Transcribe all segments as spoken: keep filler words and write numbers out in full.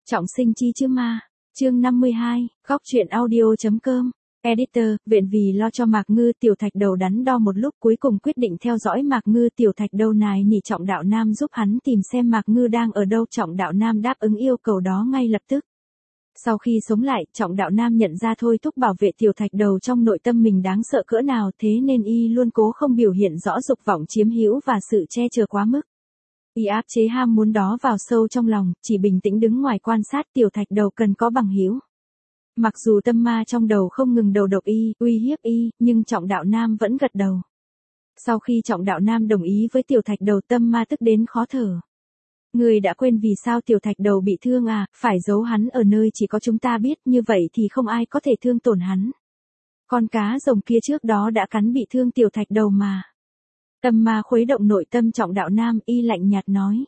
Trọng sinh chi chứ ma. Chương năm mươi hai, góc truyện audio.com. Editor, viện vì lo cho Mạc Ngư, Tiểu Thạch Đầu đắn đo một lúc cuối cùng quyết định theo dõi Mạc Ngư. Tiểu Thạch Đầu nài nỉ Trọng Đạo Nam giúp hắn tìm xem Mạc Ngư đang ở đâu. Trọng Đạo Nam đáp ứng yêu cầu đó ngay lập tức. Sau khi sống lại, Trọng Đạo Nam nhận ra thôi thúc bảo vệ Tiểu Thạch Đầu trong nội tâm mình đáng sợ cỡ nào, thế nên y luôn cố không biểu hiện rõ dục vọng chiếm hữu và sự che chở quá mức. Y áp chế ham muốn đó vào sâu trong lòng, chỉ bình tĩnh đứng ngoài quan sát. Tiểu Thạch Đầu cần có bằng hữu. Mặc dù tâm ma trong đầu không ngừng đầu độc y, uy hiếp y, nhưng Trọng Đạo Nam vẫn gật đầu. Sau khi Trọng Đạo Nam đồng ý với Tiểu Thạch Đầu, tâm ma tức đến khó thở. Người đã quên vì sao Tiểu Thạch Đầu bị thương à, phải giấu hắn ở nơi chỉ có chúng ta biết, như vậy thì không ai có thể thương tổn hắn. Con cá rồng kia trước đó đã cắn bị thương Tiểu Thạch Đầu mà. Tâm ma khuấy động nội tâm Trọng Đạo Nam, y lạnh nhạt nói.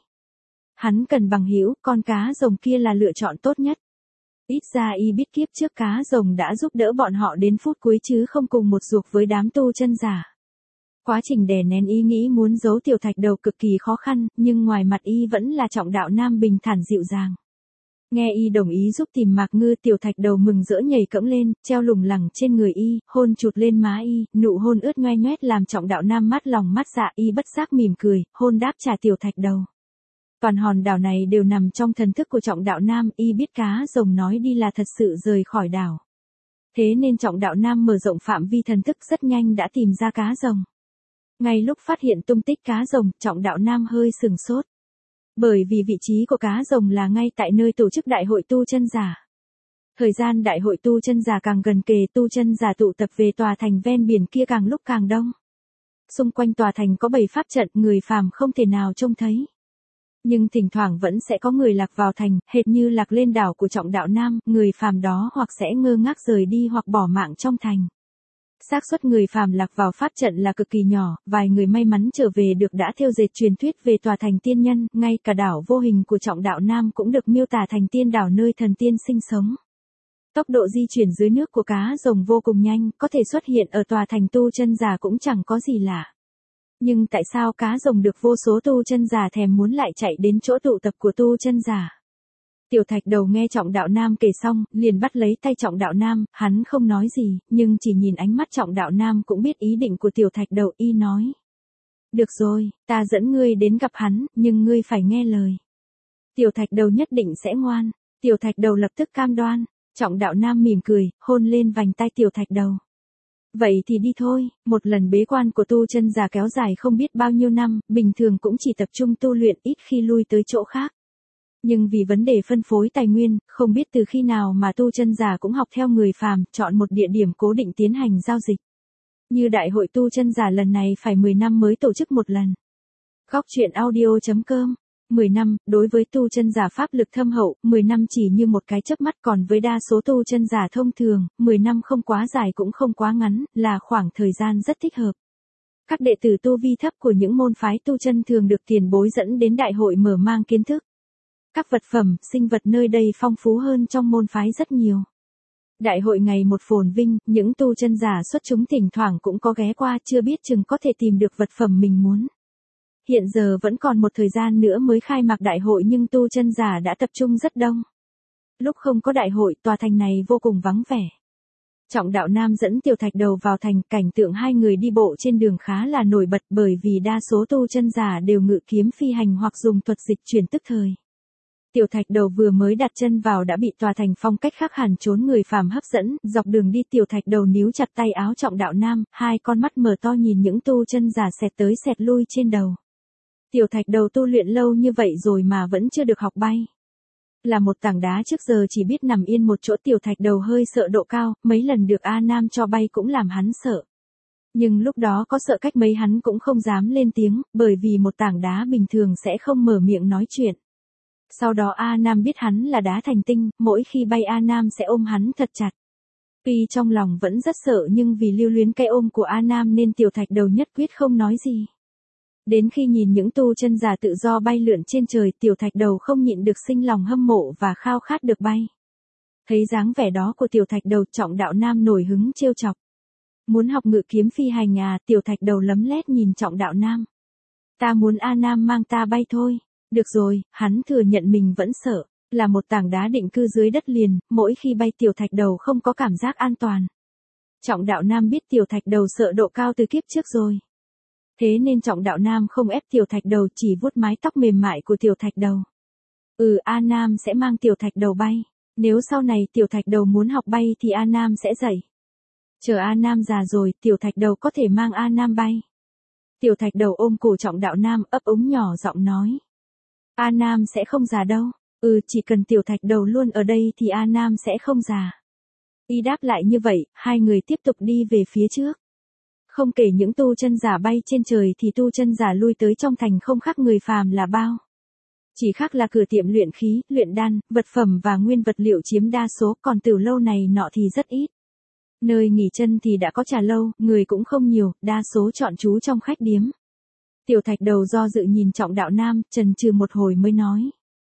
Hắn cần bằng hữu, con cá rồng kia là lựa chọn tốt nhất. Ít ra y biết kiếp trước cá rồng đã giúp đỡ bọn họ đến phút cuối chứ không cùng một ruột với đám tu chân giả. Quá trình đè nén ý nghĩ muốn giấu Tiểu Thạch Đầu cực kỳ khó khăn, nhưng ngoài mặt y vẫn là Trọng Đạo Nam bình thản dịu dàng. Nghe y đồng ý giúp tìm Mạc Ngư, Tiểu Thạch Đầu mừng rỡ nhảy cẫng lên, treo lủng lẳng trên người y, hôn chụt lên má y, nụ hôn ướt ngoe ngoét làm Trọng Đạo Nam mắt lòng mắt dạ, y bất giác mỉm cười, hôn đáp trả Tiểu Thạch Đầu. Toàn hòn đảo này đều nằm trong thần thức của Trọng Đạo Nam, y biết cá rồng nói đi là thật sự rời khỏi đảo. Thế nên Trọng Đạo Nam mở rộng phạm vi thần thức, rất nhanh đã tìm ra cá rồng. Ngay lúc phát hiện tung tích cá rồng, Trọng Đạo Nam hơi sừng sốt. Bởi vì vị trí của cá rồng là ngay tại nơi tổ chức đại hội tu chân giả. Thời gian đại hội tu chân giả càng gần kề, tu chân giả tụ tập về tòa thành ven biển kia càng lúc càng đông. Xung quanh tòa thành có bảy pháp trận, người phàm không thể nào trông thấy. Nhưng thỉnh thoảng vẫn sẽ có người lạc vào thành, hệt như lạc lên đảo của Trọng Đạo Nam, người phàm đó hoặc sẽ ngơ ngác rời đi hoặc bỏ mạng trong thành. Xác suất người phàm lạc vào pháp trận là cực kỳ nhỏ, vài người may mắn trở về được đã theo dệt truyền thuyết về tòa thành tiên nhân, ngay cả đảo vô hình của Trọng Đạo Nam cũng được miêu tả thành tiên đảo nơi thần tiên sinh sống. Tốc độ di chuyển dưới nước của cá rồng vô cùng nhanh, có thể xuất hiện ở tòa thành tu chân giả cũng chẳng có gì lạ. Nhưng tại sao cá rồng được vô số tu chân giả thèm muốn lại chạy đến chỗ tụ tập của tu chân giả? Tiểu Thạch Đầu nghe Trọng Đạo Nam kể xong, liền bắt lấy tay Trọng Đạo Nam, hắn không nói gì, nhưng chỉ nhìn ánh mắt Trọng Đạo Nam cũng biết ý định của Tiểu Thạch Đầu, y nói. Được rồi, ta dẫn ngươi đến gặp hắn, nhưng ngươi phải nghe lời. Tiểu Thạch Đầu nhất định sẽ ngoan. Tiểu Thạch Đầu lập tức cam đoan. Trọng Đạo Nam mỉm cười, hôn lên vành tai Tiểu Thạch Đầu. Vậy thì đi thôi, một lần bế quan của tu chân giả kéo dài không biết bao nhiêu năm, bình thường cũng chỉ tập trung tu luyện, ít khi lui tới chỗ khác. Nhưng vì vấn đề phân phối tài nguyên, không biết từ khi nào mà tu chân giả cũng học theo người phàm, chọn một địa điểm cố định tiến hành giao dịch. Như đại hội tu chân giả lần này phải mười năm mới tổ chức một lần. Góc truyện audio.com. mười năm, đối với tu chân giả pháp lực thâm hậu, mười năm chỉ như một cái chớp mắt, còn với đa số tu chân giả thông thường, mười năm không quá dài cũng không quá ngắn, là khoảng thời gian rất thích hợp. Các đệ tử tu vi thấp của những môn phái tu chân thường được tiền bối dẫn đến đại hội mở mang kiến thức. Các vật phẩm, sinh vật nơi đây phong phú hơn trong môn phái rất nhiều. Đại hội ngày một phồn vinh, những tu chân giả xuất chúng thỉnh thoảng cũng có ghé qua, chưa biết chừng có thể tìm được vật phẩm mình muốn. Hiện giờ vẫn còn một thời gian nữa mới khai mạc đại hội nhưng tu chân giả đã tập trung rất đông. Lúc không có đại hội, tòa thành này vô cùng vắng vẻ. Trọng Đạo Nam dẫn Tiểu Thạch Đầu vào thành, cảnh tượng hai người đi bộ trên đường khá là nổi bật bởi vì đa số tu chân giả đều ngự kiếm phi hành hoặc dùng thuật dịch chuyển tức thời. Tiểu Thạch Đầu vừa mới đặt chân vào đã bị tòa thành phong cách khác hẳn trốn người phàm hấp dẫn, dọc đường đi Tiểu Thạch Đầu níu chặt tay áo Trọng Đạo Nam, hai con mắt mở to nhìn những tu chân giả xẹt tới xẹt lui trên đầu. Tiểu Thạch Đầu tu luyện lâu như vậy rồi mà vẫn chưa được học bay. Là một tảng đá trước giờ chỉ biết nằm yên một chỗ, Tiểu Thạch Đầu hơi sợ độ cao, mấy lần được A Nam cho bay cũng làm hắn sợ. Nhưng lúc đó có sợ cách mấy hắn cũng không dám lên tiếng, bởi vì một tảng đá bình thường sẽ không mở miệng nói chuyện. Sau đó A Nam biết hắn là đá thành tinh, mỗi khi bay A Nam sẽ ôm hắn thật chặt. Tuy trong lòng vẫn rất sợ nhưng vì lưu luyến cái ôm của A Nam nên Tiểu Thạch Đầu nhất quyết không nói gì. Đến khi nhìn những tu chân giả tự do bay lượn trên trời, Tiểu Thạch Đầu không nhịn được sinh lòng hâm mộ và khao khát được bay. Thấy dáng vẻ đó của Tiểu Thạch Đầu, Trọng Đạo Nam nổi hứng trêu chọc. Muốn học ngự kiếm phi hành à? Tiểu Thạch Đầu lấm lét nhìn Trọng Đạo Nam. Ta muốn A Nam mang ta bay thôi. Được rồi, hắn thừa nhận mình vẫn sợ. Là một tảng đá định cư dưới đất liền, mỗi khi bay Tiểu Thạch Đầu không có cảm giác an toàn. Trọng Đạo Nam biết Tiểu Thạch Đầu sợ độ cao từ kiếp trước rồi. Thế nên Trọng Đạo Nam không ép Tiểu Thạch Đầu, chỉ vuốt mái tóc mềm mại của Tiểu Thạch Đầu. Ừ, A Nam sẽ mang Tiểu Thạch Đầu bay. Nếu sau này Tiểu Thạch Đầu muốn học bay thì A Nam sẽ dạy. Chờ A Nam già rồi, Tiểu Thạch Đầu có thể mang A Nam bay. Tiểu Thạch Đầu ôm cổ Trọng Đạo Nam, ấp úng nhỏ giọng nói. A Nam sẽ không già đâu. Ừ, chỉ cần Tiểu Thạch Đầu luôn ở đây thì A Nam sẽ không già. Y đáp lại như vậy, hai người tiếp tục đi về phía trước. Không kể những tu chân giả bay trên trời thì tu chân giả lui tới trong thành không khác người phàm là bao. Chỉ khác là cửa tiệm luyện khí, luyện đan, vật phẩm và nguyên vật liệu chiếm đa số, còn tiểu lâu này nọ thì rất ít. Nơi nghỉ chân thì đã có trà lâu, người cũng không nhiều, đa số chọn trú trong khách điếm. Tiểu Thạch Đầu do dự nhìn Trọng Đạo Nam, chần chừ một hồi mới nói.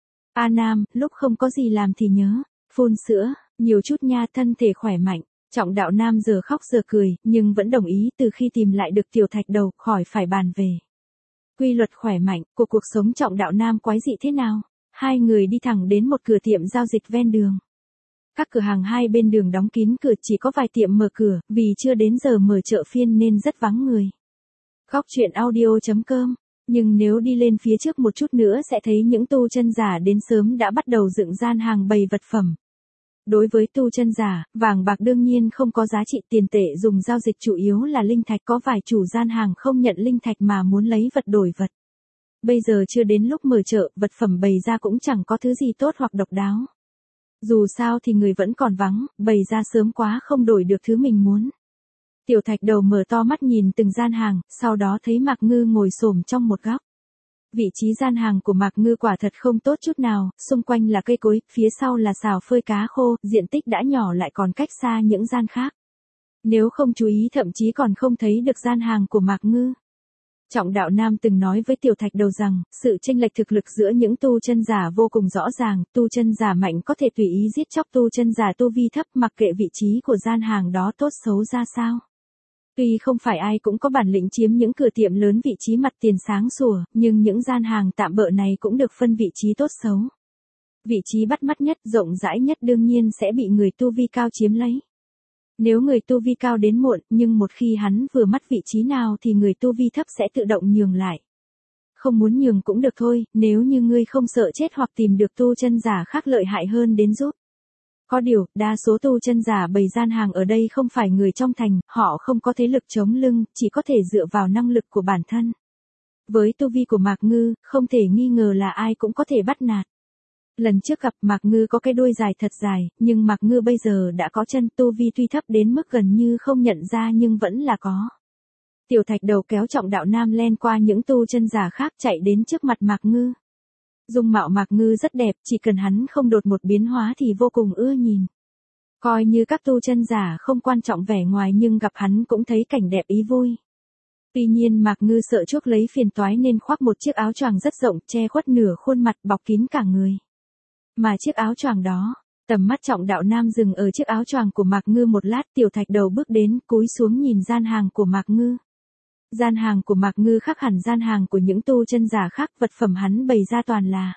A Nam, lúc không có gì làm thì nhớ, phun sữa, nhiều chút nha, thân thể khỏe mạnh. Trọng Đạo Nam giờ khóc giờ cười, nhưng vẫn đồng ý từ khi tìm lại được Tiểu Thạch Đầu, khỏi phải bàn về. Quy luật khỏe mạnh, của cuộc sống Trọng Đạo Nam quái dị thế nào? Hai người đi thẳng đến một cửa tiệm giao dịch ven đường. Các cửa hàng hai bên đường đóng kín cửa, chỉ có vài tiệm mở cửa, vì chưa đến giờ mở chợ phiên nên rất vắng người. Góc truyện audio chấm com. Nhưng nếu đi lên phía trước một chút nữa sẽ thấy những tu chân giả đến sớm đã bắt đầu dựng gian hàng bày vật phẩm. Đối với tu chân giả, vàng bạc đương nhiên không có giá trị, tiền tệ dùng giao dịch chủ yếu là linh thạch, có vài chủ gian hàng không nhận linh thạch mà muốn lấy vật đổi vật. Bây giờ chưa đến lúc mở chợ, vật phẩm bày ra cũng chẳng có thứ gì tốt hoặc độc đáo. Dù sao thì người vẫn còn vắng, bày ra sớm quá không đổi được thứ mình muốn. Tiểu Thạch Đầu mở to mắt nhìn từng gian hàng, sau đó thấy Mạc Ngư ngồi xổm trong một góc. Vị trí gian hàng của Mạc Ngư quả thật không tốt chút nào, xung quanh là cây cối, phía sau là xào phơi cá khô, diện tích đã nhỏ lại còn cách xa những gian khác. Nếu không chú ý thậm chí còn không thấy được gian hàng của Mạc Ngư. Trọng Đạo Nam từng nói với Tiểu Thạch Đầu rằng, sự chênh lệch thực lực giữa những tu chân giả vô cùng rõ ràng, tu chân giả mạnh có thể tùy ý giết chóc tu chân giả tu vi thấp, mặc kệ vị trí của gian hàng đó tốt xấu ra sao. Tuy không phải ai cũng có bản lĩnh chiếm những cửa tiệm lớn vị trí mặt tiền sáng sủa, nhưng những gian hàng tạm bợ này cũng được phân vị trí tốt xấu. Vị trí bắt mắt nhất, rộng rãi nhất đương nhiên sẽ bị người tu vi cao chiếm lấy. Nếu người tu vi cao đến muộn, nhưng một khi hắn vừa mắt vị trí nào thì người tu vi thấp sẽ tự động nhường lại. Không muốn nhường cũng được thôi, nếu như ngươi không sợ chết hoặc tìm được tu chân giả khác lợi hại hơn đến giúp. Có điều, đa số tu chân giả bày gian hàng ở đây không phải người trong thành, họ không có thế lực chống lưng, chỉ có thể dựa vào năng lực của bản thân. Với tu vi của Mạc Ngư, không thể nghi ngờ là ai cũng có thể bắt nạt. Lần trước gặp Mạc Ngư có cái đuôi dài thật dài, nhưng Mạc Ngư bây giờ đã có chân, tu vi tuy thấp đến mức gần như không nhận ra nhưng vẫn là có. Tiểu Thạch Đầu kéo Trọng Đạo Nam len qua những tu chân giả khác chạy đến trước mặt Mạc Ngư. Dung mạo Mạc Ngư rất đẹp, chỉ cần hắn không đột một biến hóa thì vô cùng ưa nhìn. Coi như các tu chân giả không quan trọng vẻ ngoài nhưng gặp hắn cũng thấy cảnh đẹp ý vui. Tuy nhiên Mạc Ngư sợ chuốc lấy phiền toái nên khoác một chiếc áo choàng rất rộng, che khuất nửa khuôn mặt, bọc kín cả người. Mà chiếc áo choàng đó, tầm mắt Trọng Đạo Nam dừng ở chiếc áo choàng của Mạc Ngư một lát, Tiểu Thạch Đầu bước đến, cúi xuống nhìn gian hàng của Mạc Ngư. Gian hàng của Mạc Ngư khác hẳn gian hàng của những tu chân giả khác, vật phẩm hắn bày ra toàn là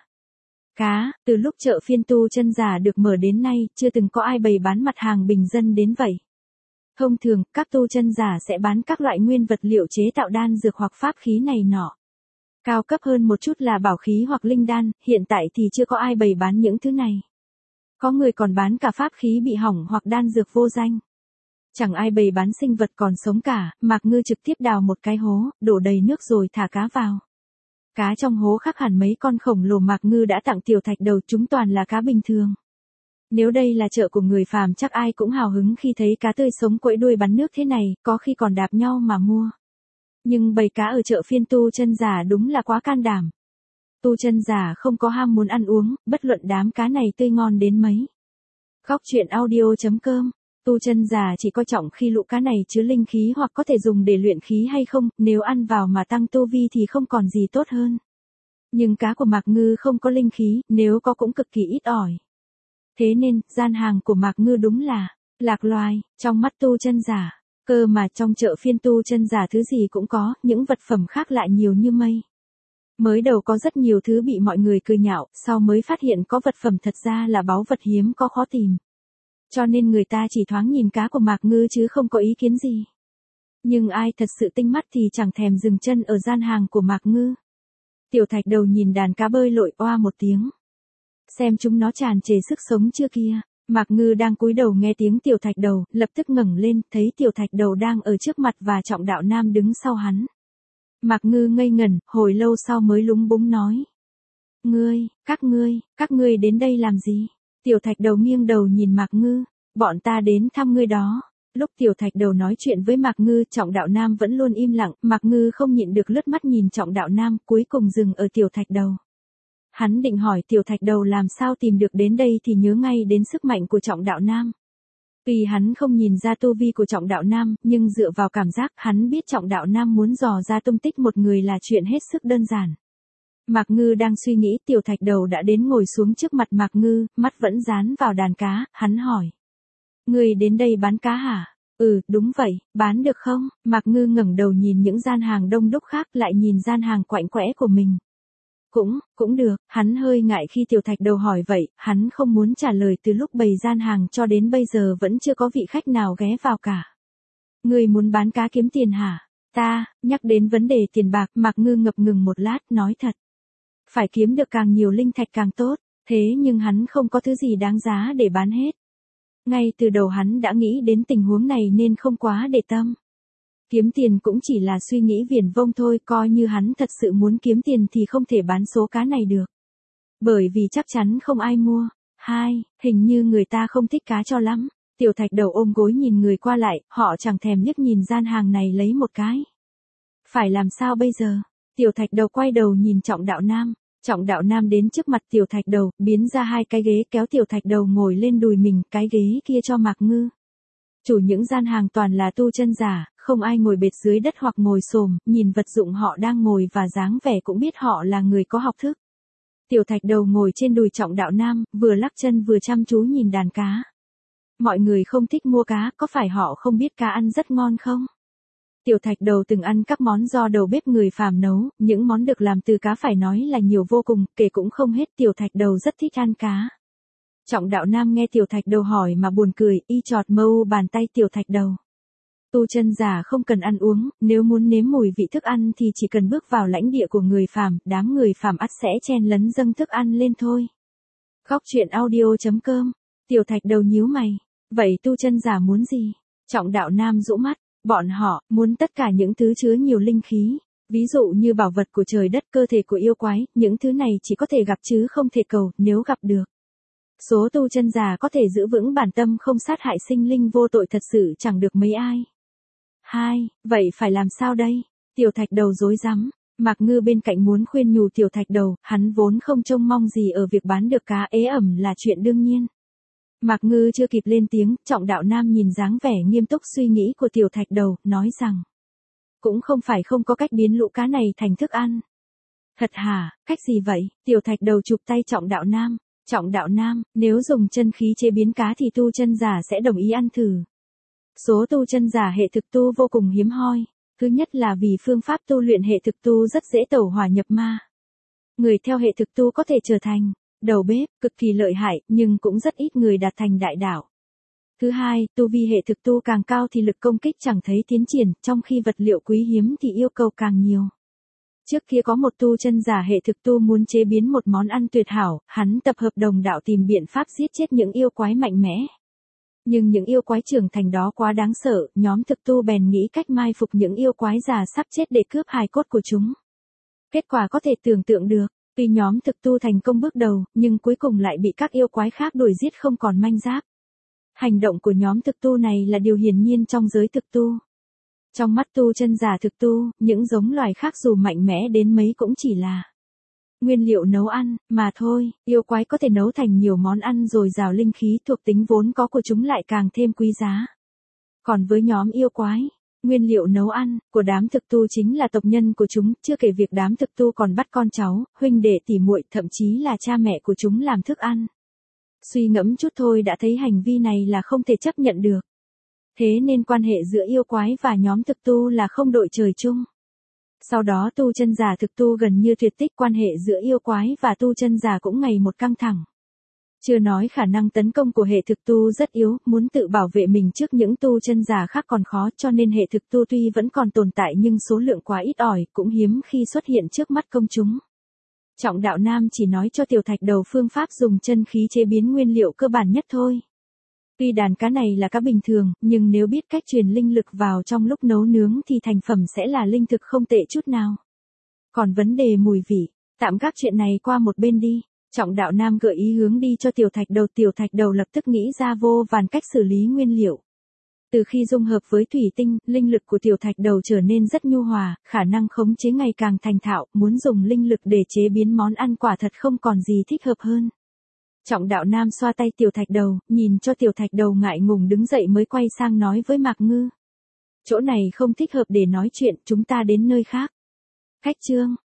cá, từ lúc chợ phiên tu chân giả được mở đến nay, chưa từng có ai bày bán mặt hàng bình dân đến vậy. Thông thường, các tu chân giả sẽ bán các loại nguyên vật liệu chế tạo đan dược hoặc pháp khí này nọ. Cao cấp hơn một chút là bảo khí hoặc linh đan, hiện tại thì chưa có ai bày bán những thứ này. Có người còn bán cả pháp khí bị hỏng hoặc đan dược vô danh. Chẳng ai bày bán sinh vật còn sống cả, Mạc Ngư trực tiếp đào một cái hố, đổ đầy nước rồi thả cá vào. Cá trong hố khác hẳn mấy con khổng lồ Mạc Ngư đã tặng Tiểu Thạch Đầu, chúng toàn là cá bình thường. Nếu đây là chợ của người phàm chắc ai cũng hào hứng khi thấy cá tươi sống quẫy đuôi bắn nước thế này, có khi còn đạp nhau mà mua. Nhưng bày cá ở chợ phiên tu chân giả đúng là quá can đảm. Tu chân giả không có ham muốn ăn uống, bất luận đám cá này tươi ngon đến mấy. Góc truyện audio chấm com. Tu chân giả chỉ coi trọng khi lũ cá này chứa linh khí hoặc có thể dùng để luyện khí hay không, nếu ăn vào mà tăng tu vi thì không còn gì tốt hơn. Nhưng cá của Mạc Ngư không có linh khí, nếu có cũng cực kỳ ít ỏi. Thế nên, gian hàng của Mạc Ngư đúng là lạc loài, trong mắt tu chân giả. Cơ mà trong chợ phiên tu chân giả thứ gì cũng có, những vật phẩm khác lại nhiều như mây. Mới đầu có rất nhiều thứ bị mọi người cười nhạo, sau mới phát hiện có vật phẩm thật ra là báu vật hiếm có khó tìm. Cho nên người ta chỉ thoáng nhìn cá của Mạc Ngư chứ không có ý kiến gì. Nhưng ai thật sự tinh mắt thì chẳng thèm dừng chân ở gian hàng của Mạc Ngư. Tiểu Thạch Đầu nhìn đàn cá bơi lội oa một tiếng. Xem chúng nó tràn trề sức sống chưa kia. Mạc Ngư đang cúi đầu nghe tiếng Tiểu Thạch Đầu, lập tức ngẩng lên, thấy Tiểu Thạch Đầu đang ở trước mặt và Trọng Đạo Nam đứng sau hắn. Mạc Ngư ngây ngẩn, hồi lâu sau mới lúng búng nói. Ngươi, các ngươi, các ngươi đến đây làm gì? Tiểu Thạch Đầu nghiêng đầu nhìn Mạc Ngư, bọn ta đến thăm ngươi đó. Lúc Tiểu Thạch Đầu nói chuyện với Mạc Ngư, Trọng Đạo Nam vẫn luôn im lặng, Mạc Ngư không nhịn được lướt mắt nhìn Trọng Đạo Nam, cuối cùng dừng ở Tiểu Thạch Đầu. Hắn định hỏi Tiểu Thạch Đầu làm sao tìm được đến đây thì nhớ ngay đến sức mạnh của Trọng Đạo Nam. Tuy hắn không nhìn ra tu vi của Trọng Đạo Nam, nhưng dựa vào cảm giác hắn biết Trọng Đạo Nam muốn dò ra tung tích một người là chuyện hết sức đơn giản. Mạc Ngư đang suy nghĩ, Tiểu Thạch Đầu đã đến ngồi xuống trước mặt Mạc Ngư, mắt vẫn dán vào đàn cá, hắn hỏi. Ngươi đến đây bán cá hả? Ừ, đúng vậy, bán được không? Mạc Ngư ngẩng đầu nhìn những gian hàng đông đúc khác lại nhìn gian hàng quạnh quẽ của mình. Cũng, cũng được, hắn hơi ngại khi Tiểu Thạch Đầu hỏi vậy, hắn không muốn trả lời từ lúc bày gian hàng cho đến bây giờ vẫn chưa có vị khách nào ghé vào cả. Ngươi muốn bán cá kiếm tiền hả? Ta, nhắc đến vấn đề tiền bạc, Mạc Ngư ngập ngừng một lát, nói thật. Phải kiếm được càng nhiều linh thạch càng tốt, thế nhưng hắn không có thứ gì đáng giá để bán hết. Ngay từ đầu hắn đã nghĩ đến tình huống này nên không quá để tâm. Kiếm tiền cũng chỉ là suy nghĩ viển vông thôi, coi như hắn thật sự muốn kiếm tiền thì không thể bán số cá này được. Bởi vì chắc chắn không ai mua. Hai, hình như người ta không thích cá cho lắm. Tiểu Thạch Đầu ôm gối nhìn người qua lại, họ chẳng thèm liếc nhìn gian hàng này lấy một cái. Phải làm sao bây giờ? Tiểu Thạch Đầu quay đầu nhìn Trọng Đạo Nam. Trọng Đạo Nam đến trước mặt Tiểu Thạch Đầu, biến ra hai cái ghế kéo Tiểu Thạch Đầu ngồi lên đùi mình, cái ghế kia cho Mạc Ngư. Chủ những gian hàng toàn là tu chân giả, không ai ngồi bệt dưới đất hoặc ngồi xổm, nhìn vật dụng họ đang ngồi và dáng vẻ cũng biết họ là người có học thức. Tiểu Thạch Đầu ngồi trên đùi Trọng Đạo Nam, vừa lắc chân vừa chăm chú nhìn đàn cá. Mọi người không thích mua cá, có phải họ không biết cá ăn rất ngon không? Tiểu Thạch Đầu từng ăn các món do đầu bếp người phàm nấu, những món được làm từ cá phải nói là nhiều vô cùng, kể cũng không hết. Tiểu Thạch Đầu rất thích ăn cá. Trọng Đạo Nam nghe Tiểu Thạch Đầu hỏi mà buồn cười, y chọt mâu bàn tay Tiểu Thạch Đầu. Tu chân giả không cần ăn uống, nếu muốn nếm mùi vị thức ăn thì chỉ cần bước vào lãnh địa của người phàm, đám người phàm ắt sẽ chen lấn dâng thức ăn lên thôi. Góc truyện audio chấm com. Tiểu Thạch Đầu nhíu mày. Vậy tu chân giả muốn gì? Trọng Đạo Nam rũ mắt. Bọn họ muốn tất cả những thứ chứa nhiều linh khí. Ví dụ như bảo vật của trời đất, cơ thể của yêu quái, những thứ này chỉ có thể gặp chứ không thể cầu, nếu gặp được. Số tu chân giả có thể giữ vững bản tâm không sát hại sinh linh vô tội thật sự chẳng được mấy ai. Hai, vậy phải làm sao đây? Tiểu Thạch Đầu rối rắm. Mạc Ngư bên cạnh muốn khuyên nhủ Tiểu Thạch Đầu, hắn vốn không trông mong gì ở việc bán được cá, ế ẩm là chuyện đương nhiên. Mạc Ngư chưa kịp lên tiếng, Trọng Đạo Nam nhìn dáng vẻ nghiêm túc suy nghĩ của Tiểu Thạch Đầu, nói rằng. Cũng không phải không có cách biến lũ cá này thành thức ăn. Thật hả, cách gì vậy? Tiểu Thạch Đầu chụp tay Trọng Đạo Nam. Trọng Đạo Nam, nếu dùng chân khí chế biến cá thì tu chân giả sẽ đồng ý ăn thử. Số tu chân giả hệ thực tu vô cùng hiếm hoi. Thứ nhất là vì phương pháp tu luyện hệ thực tu rất dễ tẩu hỏa nhập ma. Người theo hệ thực tu có thể trở thành đầu bếp, cực kỳ lợi hại, nhưng cũng rất ít người đạt thành đại đạo. Thứ hai, tu vi hệ thực tu càng cao thì lực công kích chẳng thấy tiến triển, trong khi vật liệu quý hiếm thì yêu cầu càng nhiều. Trước kia có một tu chân giả hệ thực tu muốn chế biến một món ăn tuyệt hảo, hắn tập hợp đồng đạo tìm biện pháp giết chết những yêu quái mạnh mẽ. Nhưng những yêu quái trưởng thành đó quá đáng sợ, nhóm thực tu bèn nghĩ cách mai phục những yêu quái già sắp chết để cướp hài cốt của chúng. Kết quả có thể tưởng tượng được, tuy nhóm thực tu thành công bước đầu, nhưng cuối cùng lại bị các yêu quái khác đuổi giết không còn manh giáp. Hành động của nhóm thực tu này là điều hiển nhiên trong giới thực tu. Trong mắt tu chân giả thực tu, những giống loài khác dù mạnh mẽ đến mấy cũng chỉ là nguyên liệu nấu ăn, mà thôi. Yêu quái có thể nấu thành nhiều món ăn rồi rào linh khí, thuộc tính vốn có của chúng lại càng thêm quý giá. Còn với nhóm yêu quái, nguyên liệu nấu ăn của đám thực tu chính là tộc nhân của chúng, chưa kể việc đám thực tu còn bắt con cháu, huynh đệ tỉ muội, thậm chí là cha mẹ của chúng làm thức ăn. Suy ngẫm chút thôi đã thấy hành vi này là không thể chấp nhận được. Thế nên quan hệ giữa yêu quái và nhóm thực tu là không đội trời chung. Sau đó tu chân giả thực tu gần như tuyệt tích, quan hệ giữa yêu quái và tu chân giả cũng ngày một căng thẳng. Chưa nói khả năng tấn công của hệ thực tu rất yếu, muốn tự bảo vệ mình trước những tu chân giả khác còn khó, cho nên hệ thực tu tuy vẫn còn tồn tại nhưng số lượng quá ít ỏi, cũng hiếm khi xuất hiện trước mắt công chúng. Trọng Đạo Nam chỉ nói cho Tiểu Thạch Đầu phương pháp dùng chân khí chế biến nguyên liệu cơ bản nhất thôi. Tuy đàn cá này là cá bình thường, nhưng nếu biết cách truyền linh lực vào trong lúc nấu nướng thì thành phẩm sẽ là linh thực không tệ chút nào. Còn vấn đề mùi vị, tạm gác chuyện này qua một bên đi. Trọng Đạo Nam gợi ý hướng đi cho Tiểu Thạch Đầu. Tiểu Thạch Đầu lập tức nghĩ ra vô vàn cách xử lý nguyên liệu. Từ khi dung hợp với thủy tinh, linh lực của Tiểu Thạch Đầu trở nên rất nhu hòa, khả năng khống chế ngày càng thành thạo, muốn dùng linh lực để chế biến món ăn quả thật không còn gì thích hợp hơn. Trọng Đạo Nam xoa tay Tiểu Thạch Đầu, nhìn cho Tiểu Thạch Đầu ngại ngùng đứng dậy mới quay sang nói với Mạc Ngư. Chỗ này không thích hợp để nói chuyện, chúng ta đến nơi khác. Khách Trương,